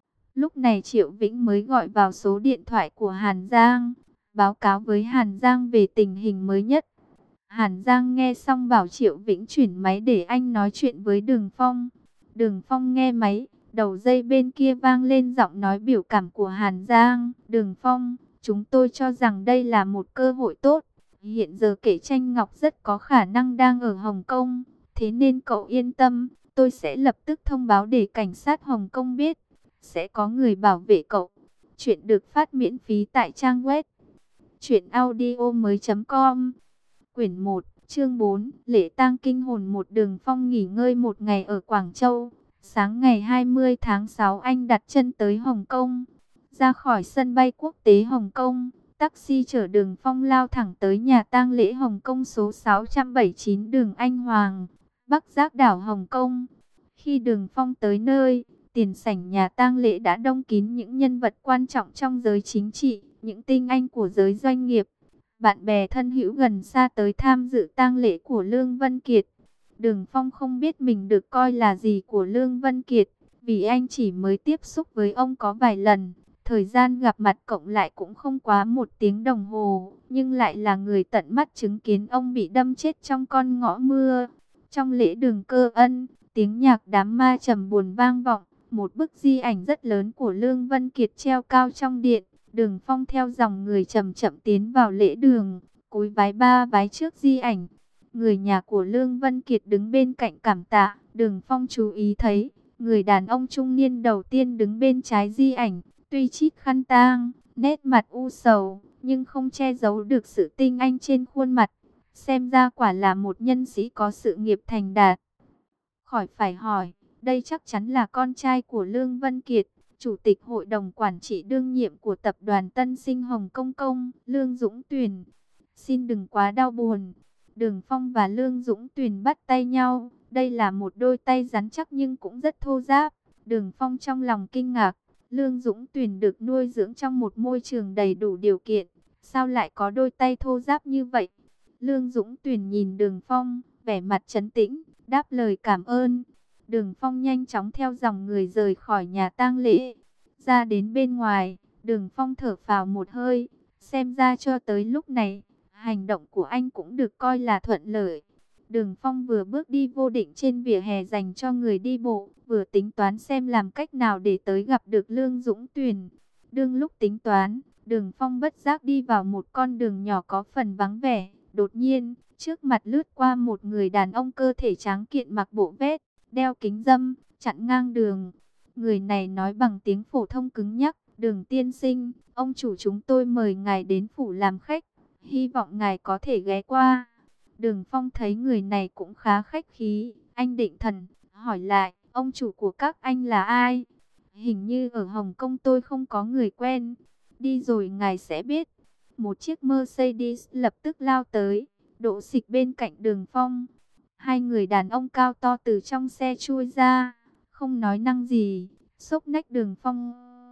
Lúc này Triệu Vĩnh mới gọi vào số điện thoại của Hàn Giang, báo cáo với Hàn Giang về tình hình mới nhất. Hàn Giang nghe xong bảo Triệu Vĩnh chuyển máy để anh nói chuyện với Đường Phong. Đường Phong nghe máy, đầu dây bên kia vang lên giọng nói biểu cảm của Hàn Giang. Đường Phong, chúng tôi cho rằng đây là một cơ hội tốt. Hiện giờ Kể Tranh Ngọc rất có khả năng đang ở Hồng Kông. Thế nên cậu yên tâm, tôi sẽ lập tức thông báo để cảnh sát Hồng Kông biết. Sẽ có người bảo vệ cậu. Chuyện được phát miễn phí tại trang web truyện audio mới chấm com. Quyển một, chương bốn, lễ tang kinh hồn. Một Đường Phong nghỉ ngơi một ngày ở Quảng Châu. Sáng ngày hai mươi tháng sáu anh đặt chân tới Hồng Kông. Ra khỏi sân bay quốc tế Hồng Kông, taxi chở Đường Phong lao thẳng tới nhà tang lễ Hồng Kông số sáu trăm bảy mươi chín đường Anh Hoàng, Bắc Giác đảo Hồng Kông. Khi Đường Phong tới nơi, tiền sảnh nhà tang lễ đã đông kín những nhân vật quan trọng trong giới chính trị, những tinh anh của giới doanh nghiệp. Bạn bè thân hữu gần xa tới tham dự tang lễ của Lương Vân Kiệt. Đường Phong không biết mình được coi là gì của Lương Vân Kiệt, vì anh chỉ mới tiếp xúc với ông có vài lần. Thời gian gặp mặt cộng lại cũng không quá một tiếng đồng hồ, nhưng lại là người tận mắt chứng kiến ông bị đâm chết trong con ngõ mưa. Trong lễ đường Cơ Ân, tiếng nhạc đám ma trầm buồn vang vọng, một bức di ảnh rất lớn của Lương Vân Kiệt treo cao trong điện. Đường Phong theo dòng người chậm chậm tiến vào lễ đường, cúi vái ba vái trước di ảnh. Người nhà của Lương Vân Kiệt đứng bên cạnh cảm tạ. Đường Phong chú ý thấy, người đàn ông trung niên đầu tiên đứng bên trái di ảnh, tuy chít khăn tang, nét mặt u sầu, nhưng không che giấu được sự tinh anh trên khuôn mặt. Xem ra quả là một nhân sĩ có sự nghiệp thành đạt. Khỏi phải hỏi, đây chắc chắn là con trai của Lương Vân Kiệt, Chủ tịch Hội đồng Quản trị đương nhiệm của Tập đoàn Tân Sinh Hồng Kông Công, Lương Dũng Tuyền. Xin đừng quá đau buồn. Đường Phong và Lương Dũng Tuyền bắt tay nhau. Đây là một đôi tay rắn chắc nhưng cũng rất thô ráp. Đường Phong trong lòng kinh ngạc. Lương Dũng Tuyền được nuôi dưỡng trong một môi trường đầy đủ điều kiện. Sao lại có đôi tay thô ráp như vậy? Lương Dũng Tuyền nhìn Đường Phong, vẻ mặt trấn tĩnh, đáp lời cảm ơn. Đường Phong nhanh chóng theo dòng người rời khỏi nhà tang lễ. Ra đến bên ngoài, Đường Phong thở phào một hơi. Xem ra cho tới lúc này, hành động của anh cũng được coi là thuận lợi. Đường Phong vừa bước đi vô định trên vỉa hè dành cho người đi bộ, vừa tính toán xem làm cách nào để tới gặp được Lương Dũng Tuyền. Đương lúc tính toán, Đường Phong bất giác đi vào một con đường nhỏ có phần vắng vẻ. Đột nhiên, trước mặt lướt qua một người đàn ông cơ thể tráng kiện mặc bộ vest, đeo kính râm, chặn ngang đường. Người này nói bằng tiếng phổ thông cứng nhắc, Đường tiên sinh, ông chủ chúng tôi mời ngài đến phủ làm khách, hy vọng ngài có thể ghé qua. Đường Phong thấy người này cũng khá khách khí, anh định thần, hỏi lại, ông chủ của các anh là ai? Hình như ở Hồng Kông tôi không có người quen, đi rồi ngài sẽ biết. Một chiếc Mercedes lập tức lao tới, đỗ xịch bên cạnh Đường Phong. Hai người đàn ông cao to từ trong xe chui ra, không nói năng gì, xốc nách Đường Phong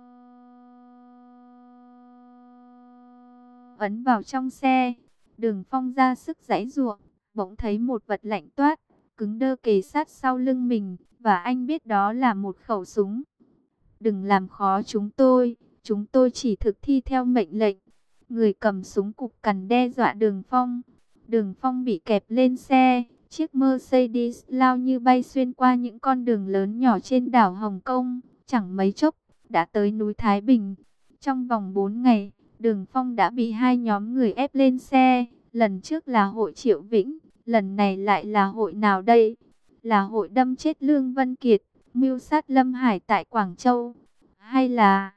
ấn vào trong xe. Đường Phong ra sức giãy giụa, bỗng thấy một vật lạnh toát, cứng đơ kề sát sau lưng mình, và anh biết đó là một khẩu súng. Đừng làm khó chúng tôi, chúng tôi chỉ thực thi theo mệnh lệnh. Người cầm súng cục cằn đe dọa Đường Phong. Đường Phong bị kẹp lên xe, chiếc Mercedes lao như bay xuyên qua những con đường lớn nhỏ trên đảo Hồng Kông, chẳng mấy chốc đã tới núi Thái Bình. Trong vòng bốn ngày, Đường Phong đã bị hai nhóm người ép lên xe. Lần trước là hội Triệu Vĩnh, lần này lại là hội nào đây? Là hội đâm chết Lương Vân Kiệt, mưu sát Lâm Hải tại Quảng Châu, hay là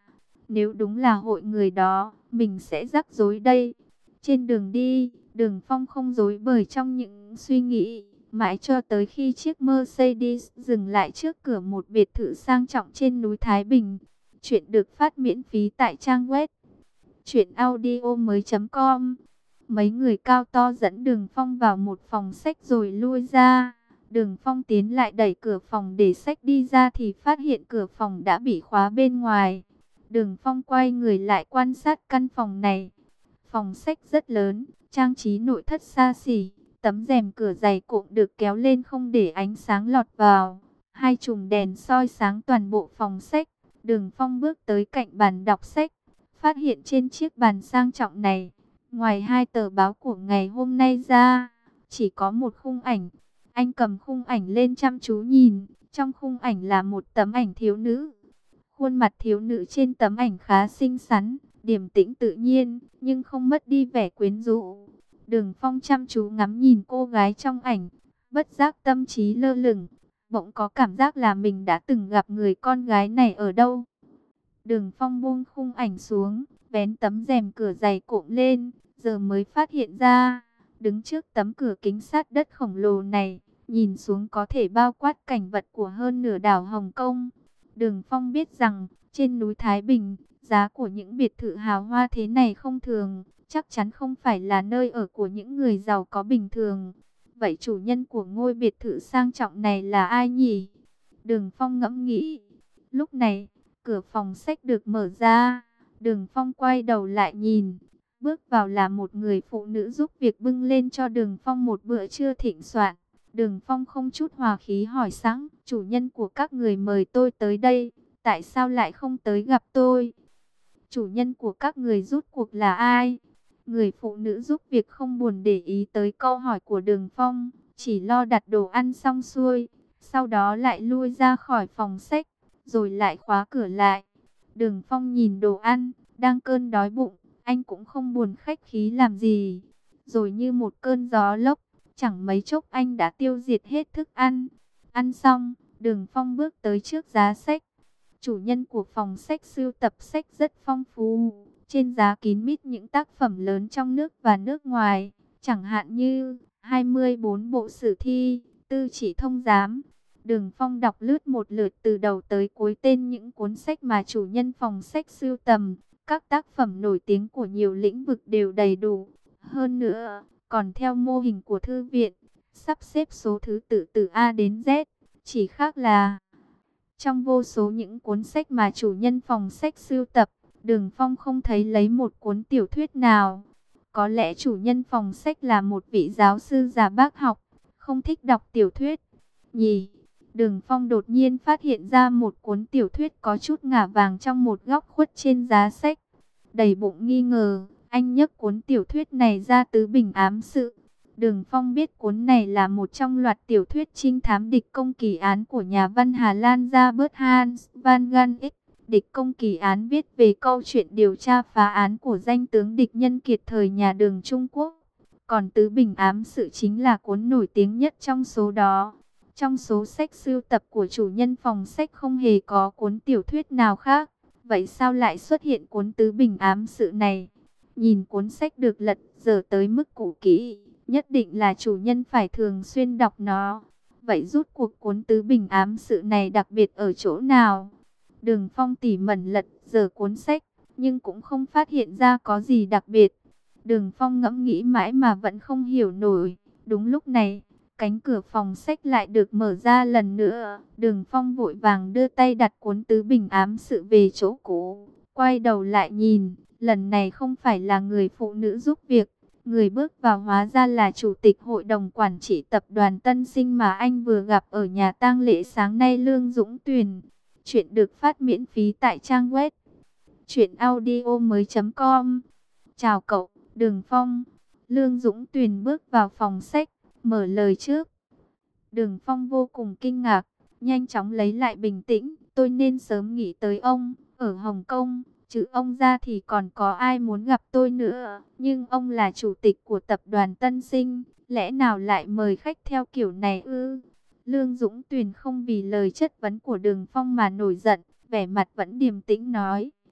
Nếu đúng là hội người đó, mình sẽ rắc rối đây. Trên đường đi, Đường Phong không rối bời trong những suy nghĩ, mãi cho tới khi chiếc Mercedes dừng lại trước cửa một biệt thự sang trọng trên núi Thái Bình. Chuyện được phát miễn phí tại trang web truyện audio mới chấm com. Mấy người cao to dẫn Đường Phong vào một phòng sách rồi lui ra. Đường Phong tiến lại đẩy cửa phòng để sách đi ra thì phát hiện cửa phòng đã bị khóa bên ngoài. Đường Phong quay người lại quan sát căn phòng này. Phòng sách rất lớn, trang trí nội thất xa xỉ, tấm rèm cửa dày cộm được kéo lên không để ánh sáng lọt vào. Hai chùm đèn soi sáng toàn bộ phòng sách. Đường Phong bước tới cạnh bàn đọc sách, phát hiện trên chiếc bàn sang trọng này, ngoài hai tờ báo của ngày hôm nay ra, chỉ có một khung ảnh. Anh cầm khung ảnh lên chăm chú nhìn, trong khung ảnh là một tấm ảnh thiếu nữ. Khuôn mặt thiếu nữ trên tấm ảnh khá xinh xắn, điềm tĩnh tự nhiên, nhưng không mất đi vẻ quyến rũ. Đường Phong chăm chú ngắm nhìn cô gái trong ảnh, bất giác tâm trí lơ lửng, bỗng có cảm giác là mình đã từng gặp người con gái này ở đâu. Đường Phong buông khung ảnh xuống, vén tấm rèm cửa dày cộm lên, giờ mới phát hiện ra, đứng trước tấm cửa kính sát đất khổng lồ này, nhìn xuống có thể bao quát cảnh vật của hơn nửa đảo Hồng Kông. Đường Phong biết rằng, trên núi Thái Bình, giá của những biệt thự hào hoa thế này không thường, chắc chắn không phải là nơi ở của những người giàu có bình thường. Vậy chủ nhân của ngôi biệt thự sang trọng này là ai nhỉ? Đường Phong ngẫm nghĩ. Lúc này, cửa phòng sách được mở ra. Đường Phong quay đầu lại nhìn. Bước vào là một người phụ nữ giúp việc bưng lên cho Đường Phong một bữa trưa thịnh soạn. Đường Phong không chút hòa khí hỏi sẵn, chủ nhân của các người mời tôi tới đây, tại sao lại không tới gặp tôi? Chủ nhân của các người rút cuộc là ai? Người phụ nữ giúp việc không buồn để ý tới câu hỏi của Đường Phong, chỉ lo đặt đồ ăn xong xuôi, sau đó lại lui ra khỏi phòng sách, rồi lại khóa cửa lại. Đường Phong nhìn đồ ăn, đang cơn đói bụng, anh cũng không buồn khách khí làm gì. Rồi như một cơn gió lốc, chẳng mấy chốc anh đã tiêu diệt hết thức ăn. Ăn xong, Đường Phong bước tới trước giá sách. Chủ nhân của phòng sách sưu tập sách rất phong phú. Trên giá kín mít những tác phẩm lớn trong nước và nước ngoài. Chẳng hạn như hai mươi bốn bộ sử thi, tư chỉ thông giám. Đường Phong đọc lướt một lượt từ đầu tới cuối tên những cuốn sách mà chủ nhân phòng sách sưu tầm. Các tác phẩm nổi tiếng của nhiều lĩnh vực đều đầy đủ. Hơn nữa, còn theo mô hình của thư viện, sắp xếp số thứ tự từ A đến Z. Chỉ khác là, trong vô số những cuốn sách mà chủ nhân phòng sách sưu tập, Đường Phong không thấy lấy một cuốn tiểu thuyết nào. Có lẽ chủ nhân phòng sách là một vị giáo sư già bác học, không thích đọc tiểu thuyết. Nhỉ? Đường Phong đột nhiên phát hiện ra một cuốn tiểu thuyết có chút ngả vàng trong một góc khuất trên giá sách. Đầy bụng nghi ngờ, anh nhấc cuốn tiểu thuyết này ra Tứ Bình Ám Sự. Đường Phong biết cuốn này là một trong loạt tiểu thuyết trinh thám địch công kỳ án của nhà văn Hà Lan Robert Hans van Gank. Địch công kỳ án viết về câu chuyện điều tra phá án của danh tướng địch nhân kiệt thời nhà Đường Trung Quốc. Còn Tứ Bình Ám Sự chính là cuốn nổi tiếng nhất trong số đó. Trong số sách sưu tập của chủ nhân phòng sách không hề có cuốn tiểu thuyết nào khác. Vậy sao lại xuất hiện cuốn Tứ Bình Ám Sự này? Nhìn cuốn sách được lật dở tới mức cũ kỹ, nhất định là chủ nhân phải thường xuyên đọc nó. Vậy rút cuộc cuốn Tứ Bình Ám Sự này đặc biệt ở chỗ nào? Đường Phong tỉ mẩn lật dở cuốn sách, nhưng cũng không phát hiện ra có gì đặc biệt. Đường Phong ngẫm nghĩ mãi mà vẫn không hiểu nổi. Đúng lúc này, cánh cửa phòng sách lại được mở ra lần nữa. Đường Phong vội vàng đưa tay đặt cuốn Tứ Bình Ám Sự về chỗ cũ. Quay đầu lại nhìn, lần này không phải là người phụ nữ giúp việc. Người bước vào hóa ra là chủ tịch hội đồng quản trị tập đoàn Tân Sinh mà anh vừa gặp ở nhà tang lễ sáng nay, Lương Dũng Tuyền. Chuyện được phát miễn phí tại trang web truyện audio mới chấm com. Chào cậu, Đường Phong. Lương Dũng Tuyền bước vào phòng sách, mở lời trước. Đường Phong vô cùng kinh ngạc, nhanh chóng lấy lại bình tĩnh. Tôi nên sớm nghĩ tới ông, ở Hồng Kông, chứ ông ra thì còn có ai muốn gặp tôi nữa. Nhưng ông là chủ tịch của tập đoàn Tân Sinh, lẽ nào lại mời khách theo kiểu này ư? Lương Dũng Tuyền không vì lời chất vấn của Đường Phong mà nổi giận, vẻ mặt vẫn điềm tĩnh nói,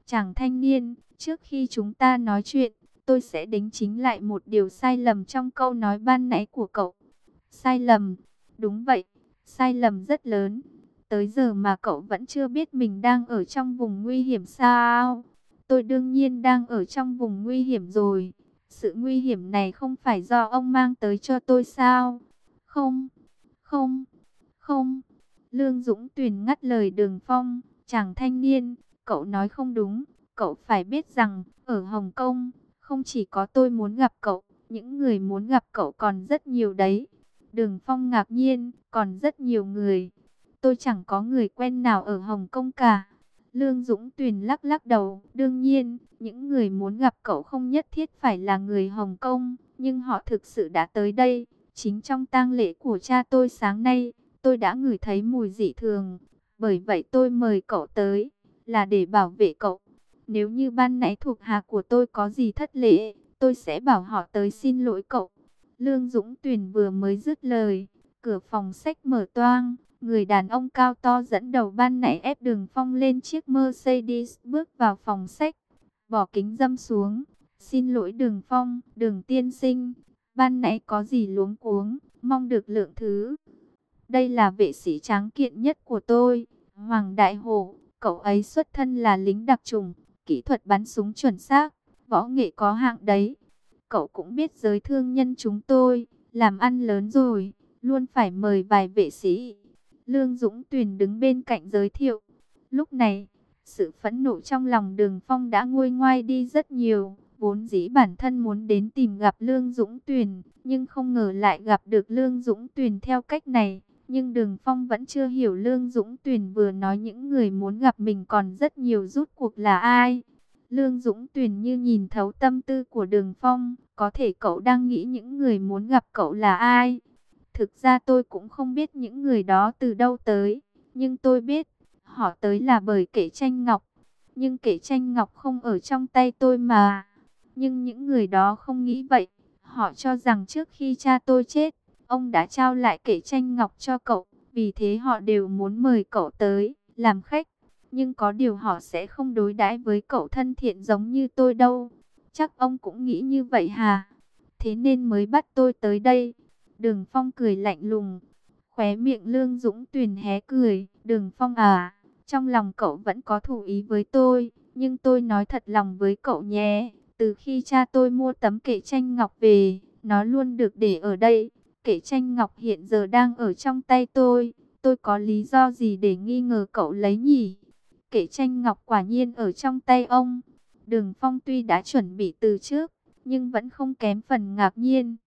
Chàng thanh niên, trước khi chúng ta nói chuyện, tôi sẽ đính chính lại một điều sai lầm trong câu nói ban nãy của cậu. Sai lầm? Đúng vậy, sai lầm rất lớn. Tới giờ mà cậu vẫn chưa biết mình đang ở trong vùng nguy hiểm sao? Tôi đương nhiên đang ở trong vùng nguy hiểm rồi. Sự nguy hiểm này không phải do ông mang tới cho tôi sao? Không, không, không. Lương Dũng Tuyền ngắt lời Đường Phong. Chàng thanh niên, cậu nói không đúng. Cậu phải biết rằng, ở Hồng Kông, không chỉ có tôi muốn gặp cậu, những người muốn gặp cậu còn rất nhiều đấy. Đường Phong ngạc nhiên, còn rất nhiều người. Tôi chẳng có người quen nào ở Hồng Kông cả. Lương Dũng Tuyền lắc lắc đầu. Đương nhiên, những người muốn gặp cậu không nhất thiết phải là người Hồng Kông, nhưng họ thực sự đã tới đây. Chính trong tang lễ của cha tôi sáng nay, tôi đã ngửi thấy mùi dị thường. Bởi vậy tôi mời cậu tới, là để bảo vệ cậu. Nếu như ban nãy thuộc hạ của tôi có gì thất lễ, tôi sẽ bảo họ tới xin lỗi cậu. Lương Dũng Tuyền vừa mới dứt lời, cửa phòng sách mở toang. Người đàn ông cao to dẫn đầu ban nãy ép Đường Phong lên chiếc Mercedes bước vào phòng sách, bỏ kính râm xuống. Xin lỗi Đường Phong, Đường tiên sinh, ban nãy có gì luống cuống, mong được lượng thứ. Đây là vệ sĩ tráng kiện nhất của tôi, Hoàng Đại Hổ. Cậu ấy xuất thân là lính đặc chủng, kỹ thuật bắn súng chuẩn xác, võ nghệ có hạng đấy. Cậu cũng biết giới thương nhân chúng tôi, làm ăn lớn rồi, luôn phải mời vài vệ sĩ. Lương Dũng Tuyền đứng bên cạnh giới thiệu. Lúc này, sự phẫn nộ trong lòng Đường Phong đã nguôi ngoai đi rất nhiều. Vốn dĩ bản thân muốn đến tìm gặp Lương Dũng Tuyền, nhưng không ngờ lại gặp được Lương Dũng Tuyền theo cách này. Nhưng Đường Phong vẫn chưa hiểu Lương Dũng Tuyền vừa nói những người muốn gặp mình còn rất nhiều rút cuộc là ai. Lương Dũng Tuyền như nhìn thấu tâm tư của Đường Phong, có thể cậu đang nghĩ những người muốn gặp cậu là ai. Thực ra tôi cũng không biết những người đó từ đâu tới, nhưng tôi biết, họ tới là bởi Kể Tranh Ngọc. Nhưng Kể Tranh Ngọc không ở trong tay tôi mà. Nhưng những người đó không nghĩ vậy, họ cho rằng trước khi cha tôi chết, ông đã trao lại Kể Tranh Ngọc cho cậu, vì thế họ đều muốn mời cậu tới, làm khách. Nhưng có điều họ sẽ không đối đãi với cậu thân thiện giống như tôi đâu. Chắc ông cũng nghĩ như vậy hả? Thế nên mới bắt tôi tới đây. Đường Phong cười lạnh lùng. Khóe miệng Lương Dũng Tuyền hé cười. Đường Phong à, trong lòng cậu vẫn có thù ý với tôi, nhưng tôi nói thật lòng với cậu nhé. Từ khi cha tôi mua tấm Kể Tranh Ngọc về, nó luôn được để ở đây. Kể Tranh Ngọc hiện giờ đang ở trong tay tôi. Tôi có lý do gì để nghi ngờ cậu lấy nhỉ? Kể Tranh Ngọc quả nhiên ở trong tay ông. Đường Phong tuy đã chuẩn bị từ trước, nhưng vẫn không kém phần ngạc nhiên.